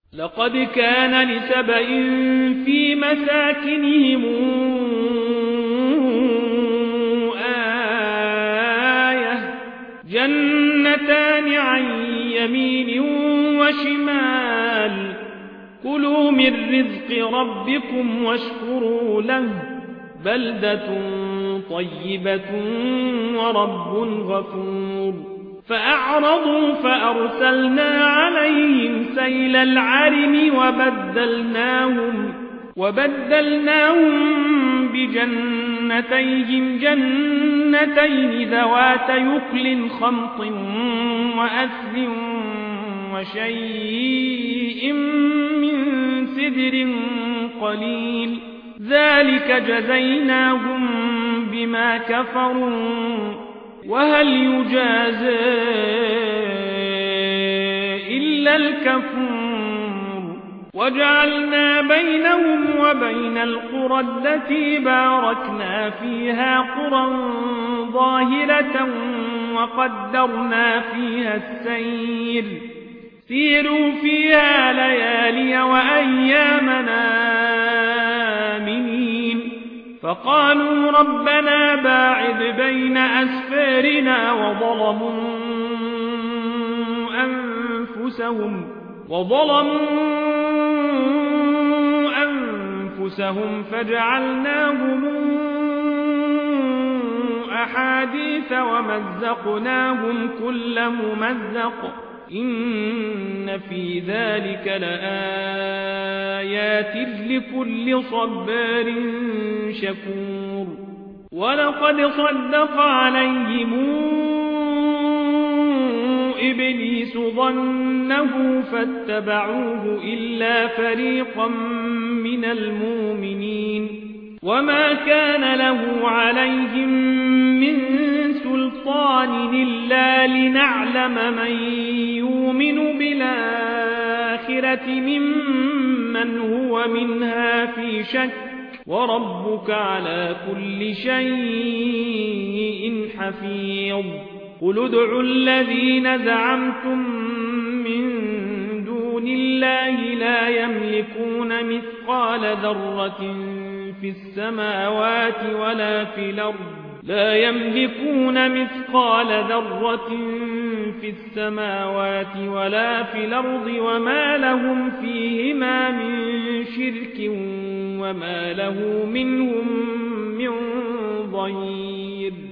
لقد كان لسبإ في مساكنهم آية جنتان عن يمين وشمال كلوا من رزق ربكم واشكروا له بلدة طيبة ورب غفور فأعرضوا فأرسلنا عليهم سيل العرم وبدلناهم بجنتيهم جنتين ذوات يكل خمط وأثل وشيء من سدر قليل ذلك جزيناهم بما كفروا وهل يجازى إلا الكفور وجعلنا بينهم وبين القرى التي باركنا فيها قرى ظاهرة وقدرنا فيها السير سيروا فيها ليالي وأيامنا آمنين فقالوا ربنا باعد بين أسفارنا وظلموا أنفسهم فجعلناهم أحاديث ومزقناهم كل ممزق إن في ذلك لآيات لكل صبار شكور ولقد صدق عليهم إبليس ظنه فاتبعوه إلا فريقا من المؤمنين وما كان له عليهم من سلطان إلا لنعلم من يؤمن بالآخرة ممن هو منها في شك وربك على كل شيء حفيظ قل ادعوا الذين زعمتم من دون الله لا يملكون مثقال ذرة في السماوات ولا في الأرض وما لهم فيهما من شرك وما له منهم من ظهير